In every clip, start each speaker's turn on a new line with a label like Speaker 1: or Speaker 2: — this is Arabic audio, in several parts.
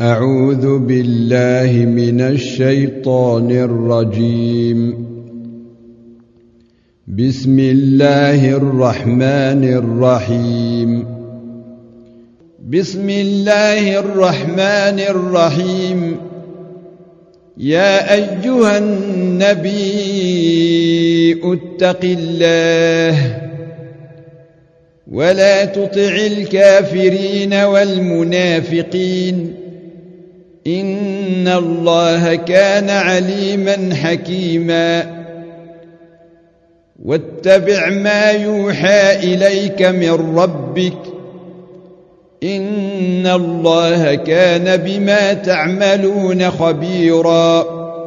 Speaker 1: أعوذ بالله من الشيطان الرجيم. بسم الله الرحمن الرحيم. بسم الله الرحمن الرحيم. يا أيها النبي اتق الله ولا تطع الكافرين والمنافقين إن الله كان عليما حكيما. واتبع ما يوحى إليك من ربك إن الله كان بما تعملون خبيرا.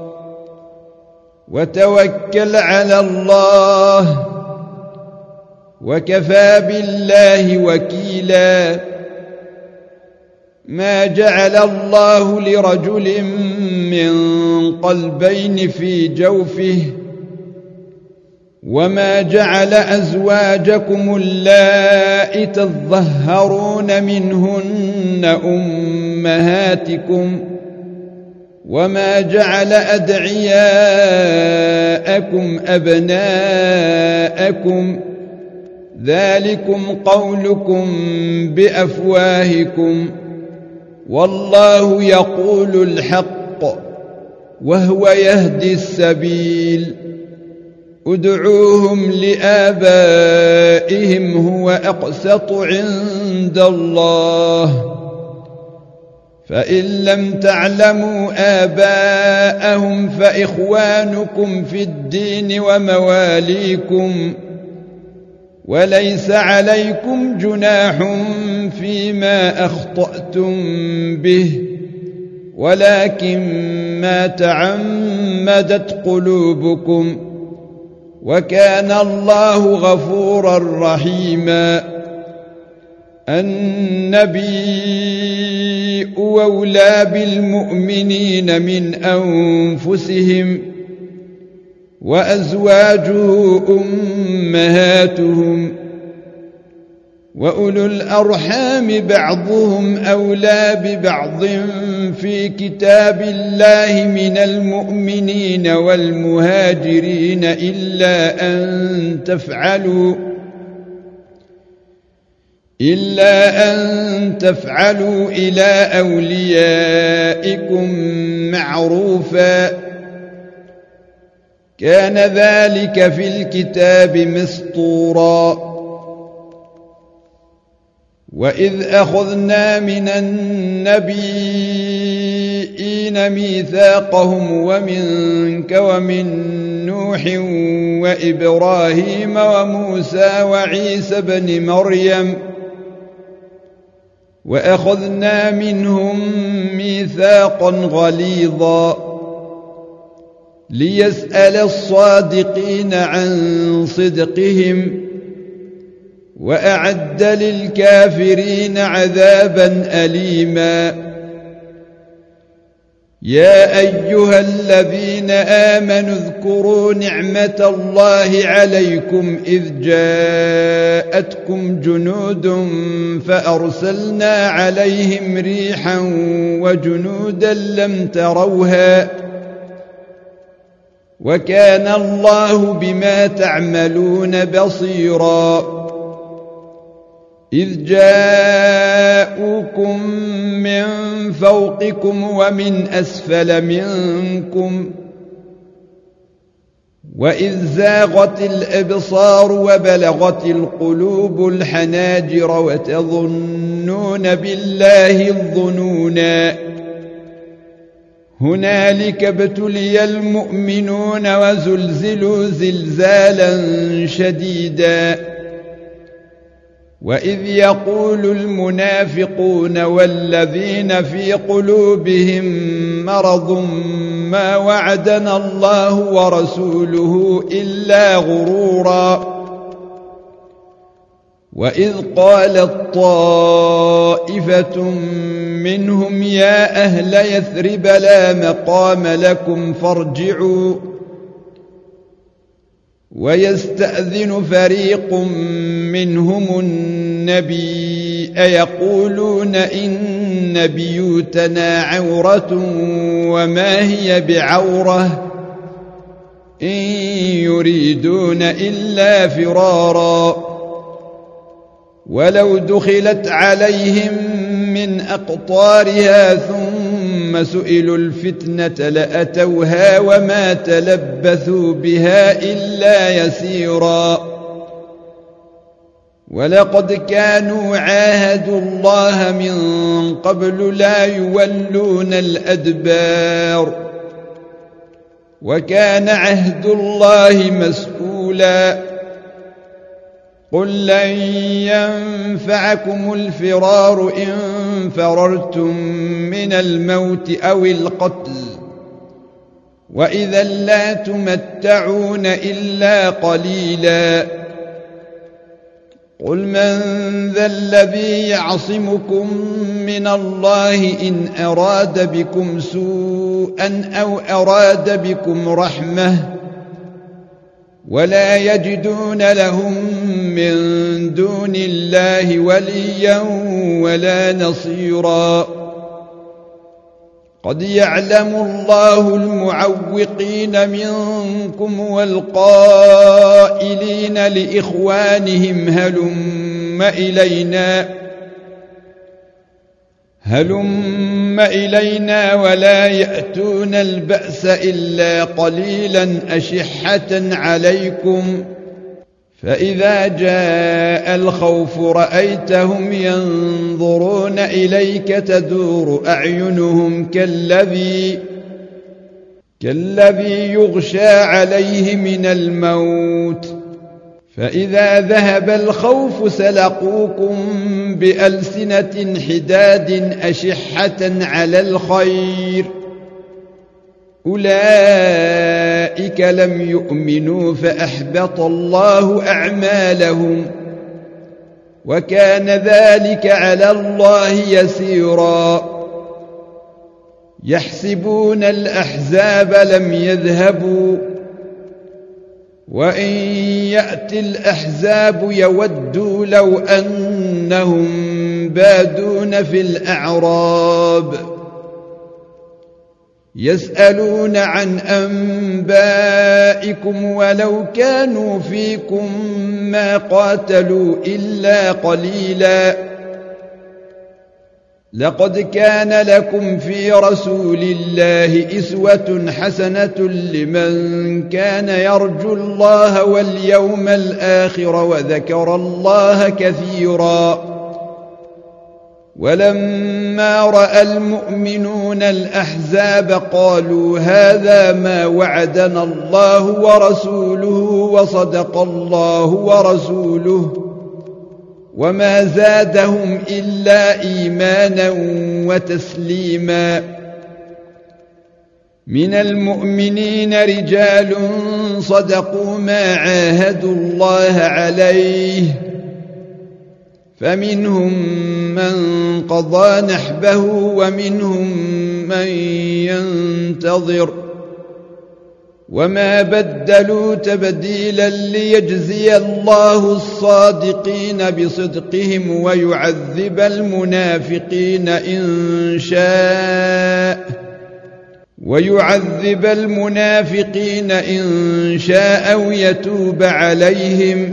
Speaker 1: وتوكل على الله وكفى بالله وكيلا. ما جعل الله لرجل من قلبين في جوفه وما جعل أزواجكم اللائي تظهرون منهن أمهاتكم وما جعل أدعياءكم أبناءكم ذلكم قولكم بأفواهكم والله يقول الحق وهو يهدي السبيل. ادعوهم لآبائهم هو أقسط عند الله فإن لم تعلموا آباءهم فإخوانكم في الدين ومواليكم وليس عليكم جناح فيما أخطأتم به ولكن ما تعمدت قلوبكم وكان الله غفورا رحيما. النبي أولى بالمؤمنين من أنفسهم وأزواجه أمهاتهم وأولو الأرحام بعضهم أولى ببعض في كتاب الله من المؤمنين والمهاجرين إلا أن تفعلوا إلى أوليائكم معروفا كان ذلك في الكتاب مسطورا. وإذ أخذنا من النبيين ميثاقهم ومنك ومن نوح وإبراهيم وموسى وعيسى بن مريم وأخذنا منهم ميثاقا غليظا ليسأل الصادقين عن صدقهم وأعد للكافرين عذابا أليما. يا أيها الذين آمنوا اذكروا نعمة الله عليكم إذ جاءتكم جنود فأرسلنا عليهم ريحا وجنودا لم تروها وكان الله بما تعملون بصيرا. إذ جاءوكم من فوقكم ومن أسفل منكم وإذ زاغت الأبصار وبلغت القلوب الحناجر وتظنون بالله الظنونا. هنالك ابتلي المؤمنون وزلزلوا زلزالا شديدا. وإذ يقول المنافقون والذين في قلوبهم مرض ما وعدنا الله ورسوله إلا غرورا. وإذ قالت طائفة منهم يا أهل يثرب لا مقام لكم فارجعوا ويستأذن فريق منهم النبي أيقولون إن بيوتنا عورة وما هي بعورة إن يريدون إلا فرارا ولو دخلت عليهم من أقطارها ثم سئلوا الفتنة لأتوها وما تلبثوا بها إلا يسيرا ولقد كانوا عاهدوا الله من قبل لا يولون الأدبار وكان عهد الله مسؤولا قل لن ينفعكم الفرار إن فررتم من الموت أو القتل وإذا لا تمتعون إلا قليلا قل من ذا الذي يعصمكم من الله إن أراد بكم سوءا أو أراد بكم رحمة ولا يجدون لهم من دون الله وليا ولا نصيرا قد يعلم الله المعوقين منكم والقائلين لإخوانهم هلم إلينا ولا يأتون البأس إلا قليلا أشحة عليكم فإذا جاء الخوف رأيتهم ينظرون إليك تدور أعينهم كالذي يغشى عليه من الموت فإذا ذهب الخوف سلقوكم بألسنة حداد أشحة على الخير أولئك لم يؤمنوا فأحبط الله أعمالهم وكان ذلك على الله يسيرا يحسبون الأحزاب لم يذهبوا وإن يأتي الأحزاب يودوا لو أنهم بادون في الأعراب يسألون عن أنبائكم ولو كانوا فيكم ما قاتلوا إلا قليلا لقد كان لكم في رسول الله أسوة حسنة لمن كان يرجو الله واليوم الآخر وذكر الله كثيرا ولما رأى المؤمنون الأحزاب قالوا هذا ما وعدنا الله ورسوله وصدق الله ورسوله وما زادهم إلا إيمانا وتسليما من المؤمنين رجال صدقوا ما عاهدوا الله عليه فمنهم من قضى نحبه ومنهم من ينتظر وما بدلوا تبديلا ليجزي الله الصادقين بصدقهم ويعذب المنافقين إن شاء أو يتوب عليهم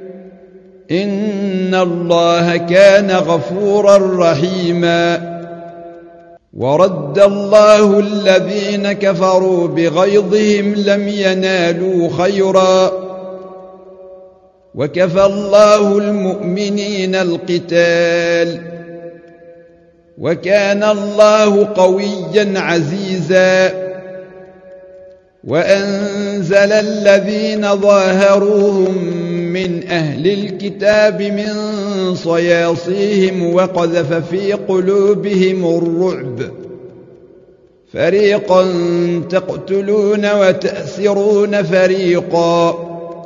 Speaker 1: إن الله كان غفورا رحيما ورد الله الذين كفروا بغيظهم لم ينالوا خيرا وكفى الله المؤمنين القتال وكان الله قويا عزيزا وأنزل الذين ظاهروهم من أهل الكتاب من صياصيهم وقذف في قلوبهم الرعب فريقا تقتلون وتأسرون فريقا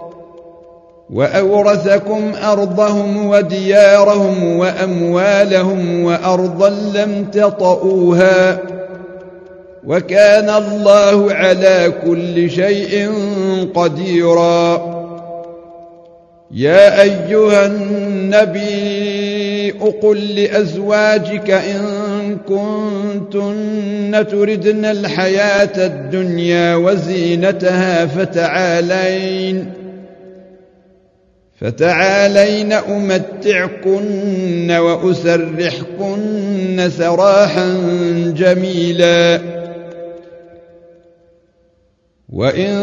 Speaker 1: وأورثكم أرضهم وديارهم وأموالهم وأرضا لم تطئوها وكان الله على كل شيء قديرا يا أيها النبي قل لأزواجك إن كنتن تردن الحياة الدنيا وزينتها فتعالين أمتعكن وأسرحكن سراحا جميلا وإن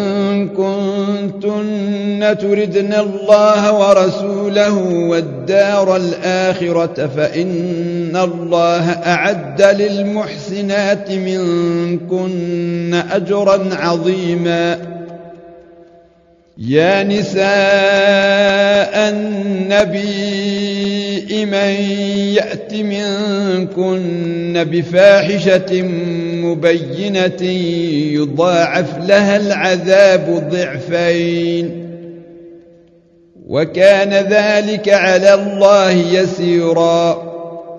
Speaker 1: كنتن تردن الله ورسوله والدار الآخرة فإن الله أعد للمحسنات منكن أجرا عظيما. يا نساء النبي من يأت منكن بفاحشة مبينة يضاعف لها العذاب ضعفين وكان ذلك على الله يسيرا.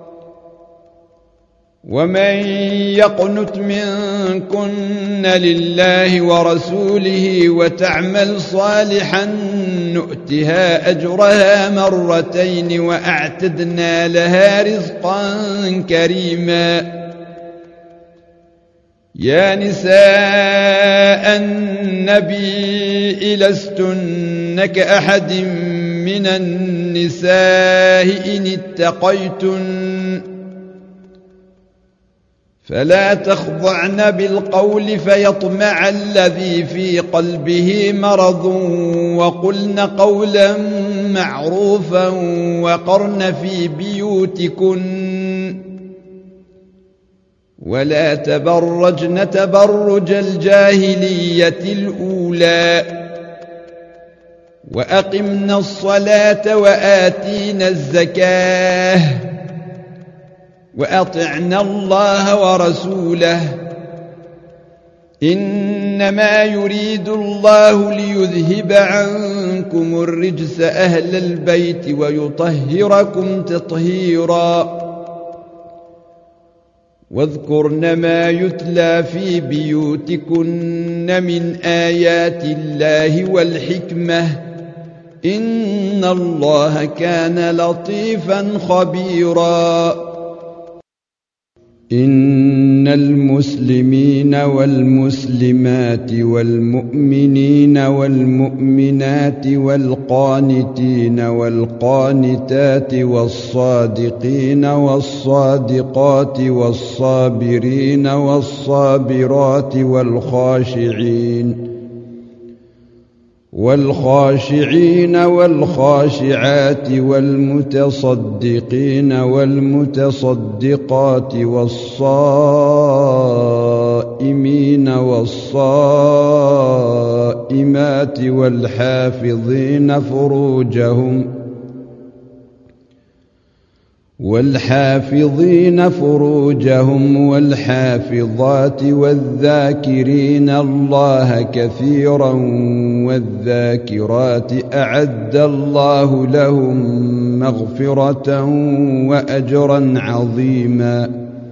Speaker 1: ومن يقنت منكن لله ورسوله وتعمل صالحا نؤتها أجرها مرتين وأعتدنا لها رزقا كريما. يا نساء النبي لستن كأحد من النساء إن اتقيتن فلا تخضعن بالقول فيطمع الذي في قلبه مرض وقلن قولا معروفا وقرن في بيوتكن ولا تبرجن تبرج الجاهلية الأولى وأقمنا الصلاة وآتينا الزكاة وأطعنا الله ورسوله إنما يريد الله ليذهب عنكم الرجس أهل البيت ويطهركم تطهيرا. واذكرن ما يتلى في بيوتكن من آيات الله والحكمة إن الله كان لطيفا خبيرا. إن المسلمين والمسلمات والمؤمنين والمؤمنات والقانتين والقانتات والصادقين والصادقات والصابرين والصابرات والخاشعين والخاشعات والمتصدقين والمتصدقات والصائمين والصائمات والحافظين فروجهم والحافظات والذاكرين الله كثيرا والذاكرات أعد الله لهم مغفرة وأجرا عظيما.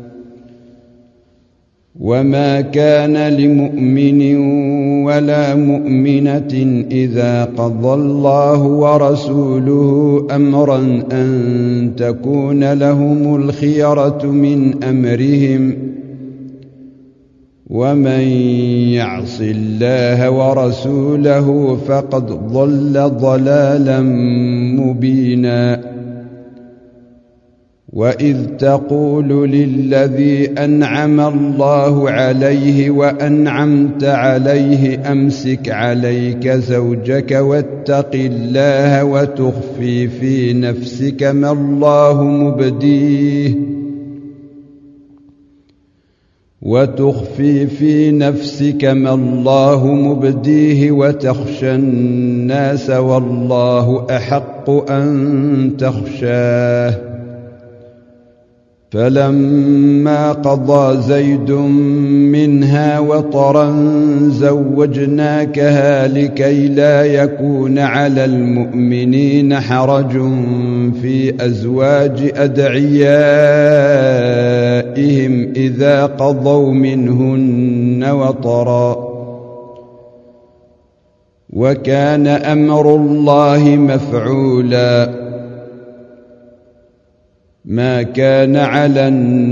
Speaker 1: وما كان لمؤمن ولا مؤمنة إذا قضى الله ورسوله أمرا أن تكون لهم الخيرة من أمرهم ومن يعص الله ورسوله فقد ضل ضلالا مبينا. وإذ تقول للذي أنعم الله عليه وأنعمت عليه أمسك عليك زوجك واتق الله وتخفي في نفسك ما الله مبديه وتخشى الناس والله أحق أن تخشاه. فلما قضى زيد منها وطرا زوجناكها لكي لا يكون على المؤمنين حرج في أزواج أدعيائهم إذا قضوا منهن وطرا وكان أمر الله مفعولا. ما كان على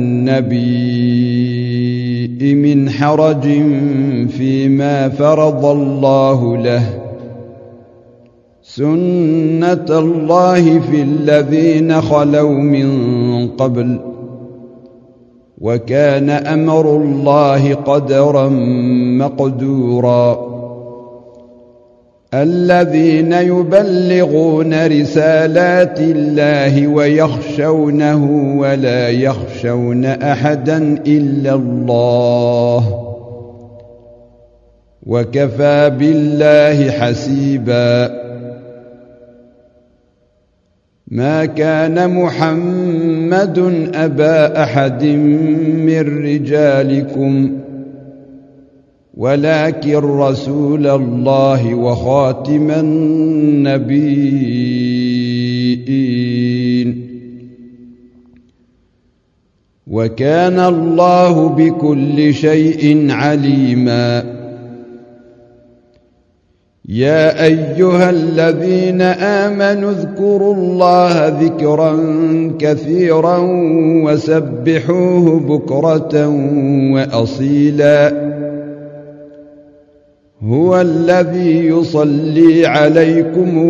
Speaker 1: النبي من حرج فيما فرض الله له سنة الله في الذين خلوا من قبل وكان أمر الله قدرا مقدورا الذين يبلغون رسالات الله ويخشونه ولا يخشون أحدا إلا الله وكفى بالله حسيبا ما كان محمد أبا أحد من رجالكم ولكن رسول الله وخاتم النبيين وكان الله بكل شيء عليما يا أيها الذين آمنوا اذكروا الله ذكرا كثيرا وسبحوه بكرة وأصيلا هو الذي يصلي عليكم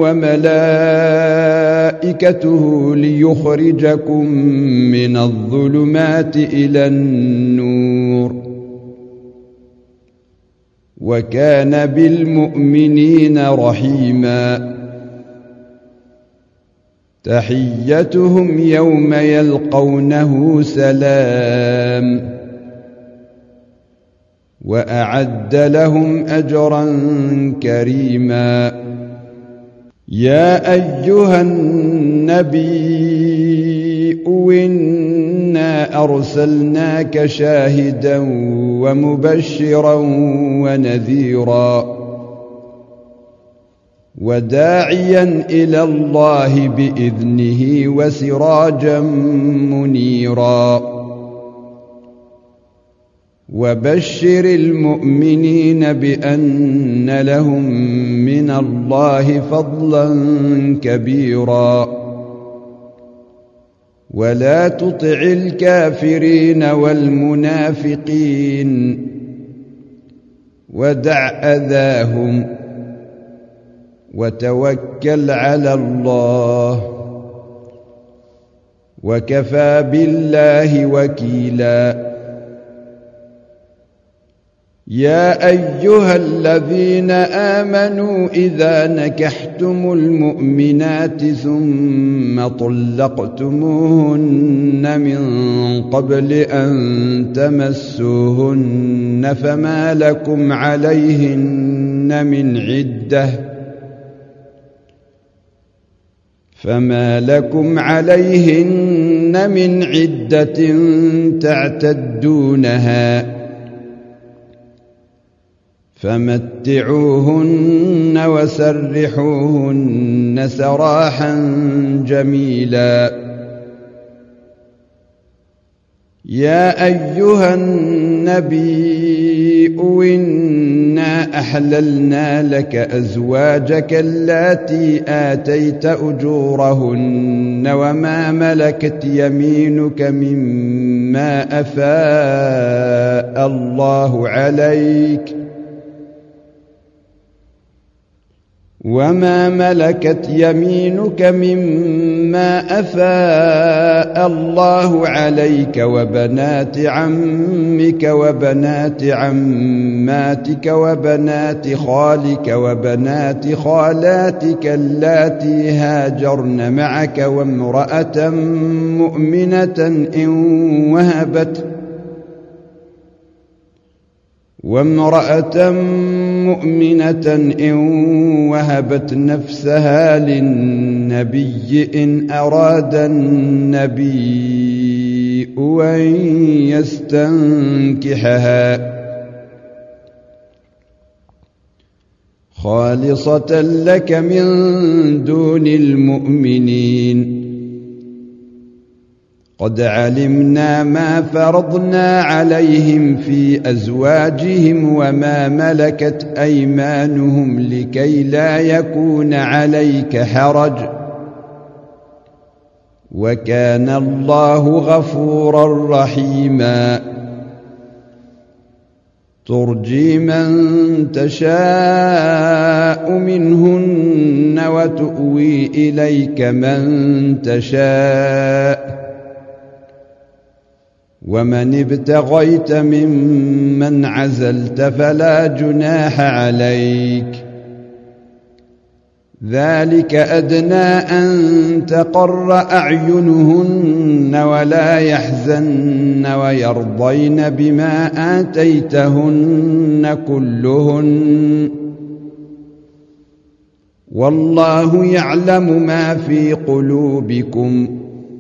Speaker 1: وملائكته ليخرجكم من الظلمات إلى النور وكان بالمؤمنين رحيما تحيتهم يوم يلقونه سلام وأعد لهم أجرا كريما يا أيها النبي إنا أرسلناك شاهدا ومبشرا ونذيرا وداعيا إلى الله بإذنه وسراجا منيرا وبشر المؤمنين بأن لهم من الله فضلا كبيرا ولا تطع الكافرين والمنافقين ودع أذاهم وتوكل على الله وكفى بالله وكيلا يا أيها الذين آمنوا إذا نكحتم المؤمنات ثم طلقتموهن من قبل أن تمسوهن فما لكم عليهن من عدة تعتدونها فمتعوهن وسرحوهن سراحا جميلا يا أيها النبي إنا أحللنا لك أزواجك اللاتي آتيت أجورهن وما ملكت يمينك مما أفاء الله عليك وبنات عمك وبنات عماتك وبنات خالك وبنات خالاتك اللاتي هاجرن معك وامرأة مؤمنة إن وهبت نفسها للنبي إن أراد النبي أن يستنكحها خالصة لك من دون المؤمنين قد علمنا ما فرضنا عليهم في أزواجهم وما ملكت أيمانهم لكي لا يكون عليك حرج وكان الله غفورا رحيما ترجي من تشاء منهن وتؤوي إليك من تشاء ومن ابتغيت ممن عزلت فلا جناح عليك ذلك أدنى أن تقر أعينهن ولا يحزن ويرضين بما آتيتهن كلهن والله يعلم ما في قلوبكم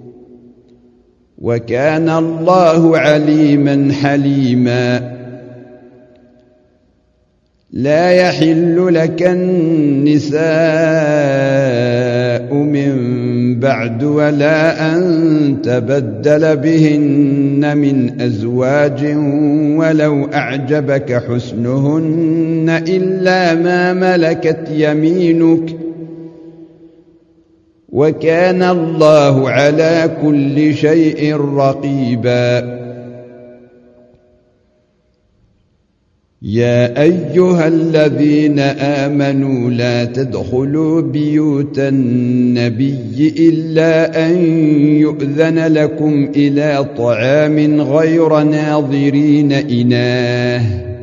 Speaker 1: وكان الله عليما حليما لا يحل لك النساء من بعد ولا أن تبدل بهن من أزواج ولو أعجبك حسنهن إلا ما ملكت يمينك وكان الله على كل شيء رقيبا يا أيها الذين آمنوا لا تدخلوا بيوت النبي إلا أن يؤذن لكم إلى طعام غير ناظرين إناه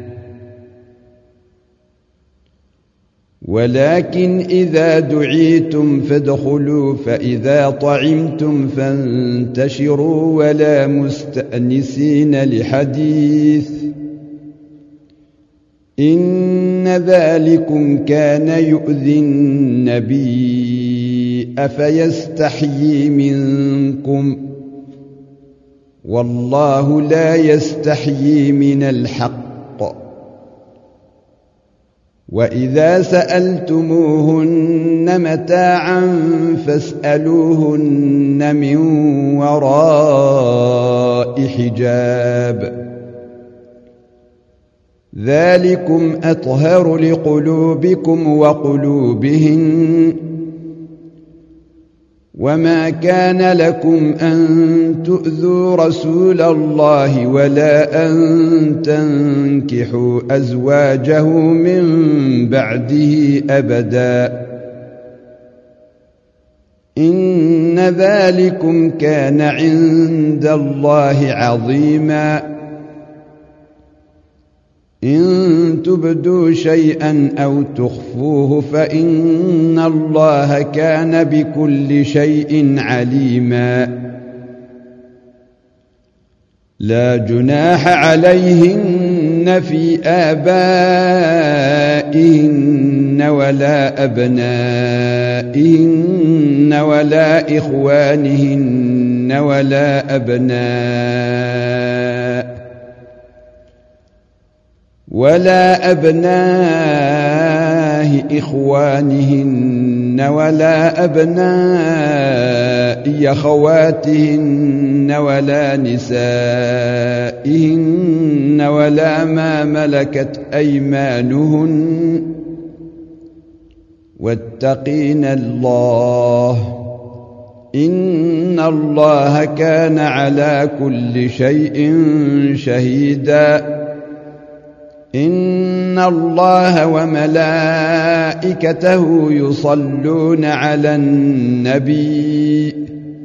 Speaker 1: ولكن إذا دعيتم فادخلوا فإذا طعمتم فانتشروا ولا مستأنسين لحديث إن ذلكم كان يؤذي النبي أفيستحيي منكم والله لا يستحيي من الحق وإذا سألتموهن متاعا فاسألوهن من وراء حجاب ذلكم أطهر لقلوبكم وقلوبهن وما كان لكم أن تؤذوا رسول الله ولا أن تنكحوا أزواجه من بعده أبدا إن ذلكم كان عند الله عظيما إن تبدوا شيئا أو تخفوه فإن الله كان بكل شيء عليما لا جناح عليهن في آبائهن ولا أبنائهن ولا إخوانهن ولا أبناء إخوانهن ولا أبناء أخواتهن ولا نسائهن ولا ما ملكت أيمانهن واتقين الله إن الله كان على كل شيء شهيدا إن الله وملائكته يصلون على النبي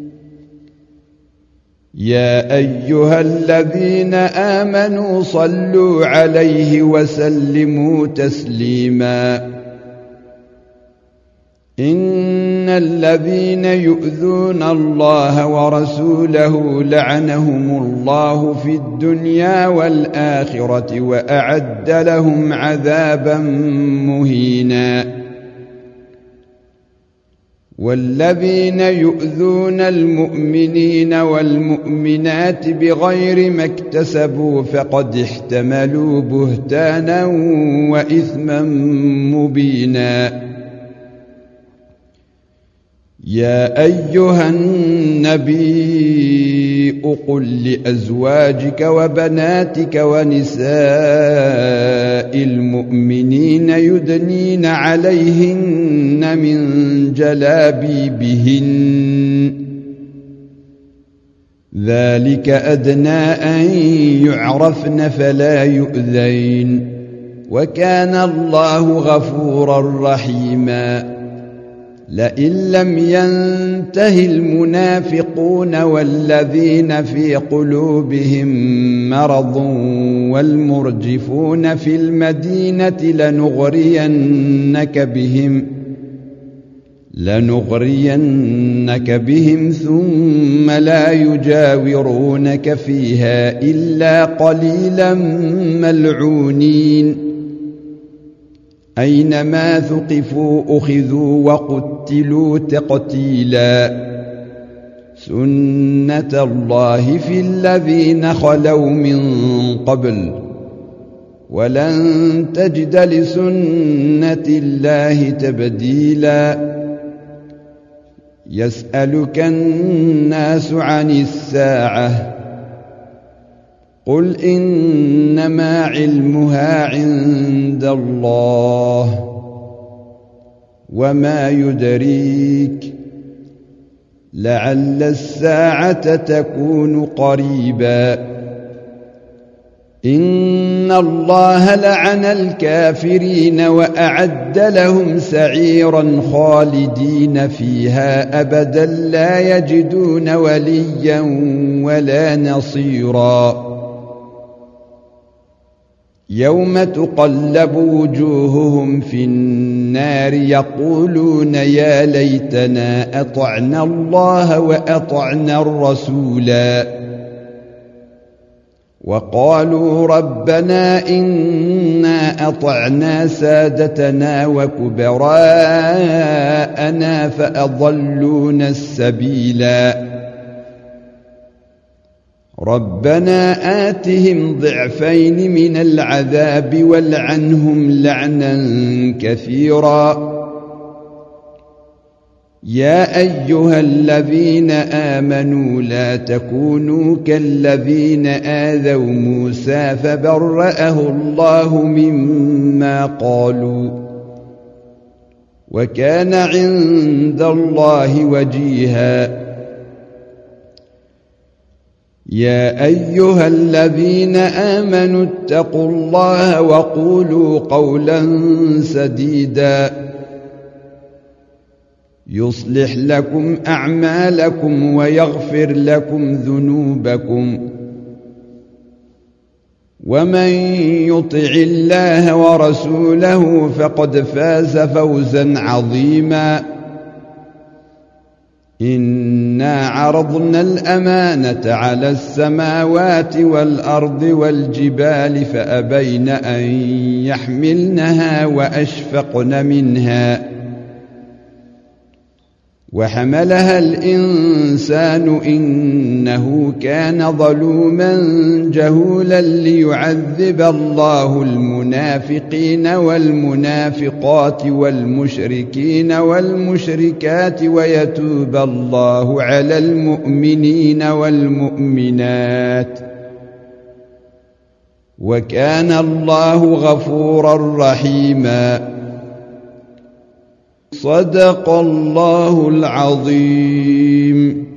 Speaker 1: يا أيها الذين آمنوا صلوا عليه وسلموا تسليما إن الذين يؤذون الله ورسوله لعنهم الله في الدنيا والآخرة وأعد لهم عذابا مهينا والذين يؤذون المؤمنين والمؤمنات بغير ما اكتسبوا فقد احتملوا بهتانا وإثما مبينا يا أيها النبي قل لأزواجك وبناتك ونساء المؤمنين يدنين عليهن من جلابيبهن ذلك أدنى أن يعرفن فلا يؤذين وكان الله غفورا رحيما لئن لم ينته المنافقون والذين في قلوبهم مرض والمرجفون في المدينة لنغرينك بهم ثم لا يجاورونك فيها إلا قليلا ملعونين أينما ثقفوا أخذوا وقتلوا تقتيلا سنة الله في الذين خلوا من قبل ولن تجد لسنة الله تبديلا يسألك الناس عن الساعة قل إنما علمها عند الله وما يدريك لعل الساعة تكون قريبا إن الله لعن الكافرين وأعد لهم سعيرا خالدين فيها أبدا لا يجدون وليا ولا نصيرا يوم تقلب وجوههم في النار يقولون يا ليتنا أطعنا الله وأطعنا الرسولا وقالوا ربنا إنا أطعنا سادتنا وكبراءنا فأضلونا السبيلا ربنا آتهم ضعفين من العذاب والعنهم لعنا كثيرا يا أيها الذين آمنوا لا تكونوا كالذين آذوا موسى فبرأه الله مما قالوا وكان عند الله وجيها يا أيها الذين آمنوا اتقوا الله وقولوا قولا سديدا يصلح لكم أعمالكم ويغفر لكم ذنوبكم ومن يطع الله ورسوله فقد فاز فوزا عظيما إنا عرضنا الأمانة على السماوات والأرض والجبال فأبين أن يحملنها وأشفقن منها وحملها الإنسان إنه كان ظلوما جهولا ليعذب الله المنافقين والمنافقات والمشركين والمشركات ويتوب الله على المؤمنين والمؤمنات وكان الله غفورا رحيما صدق الله العظيم.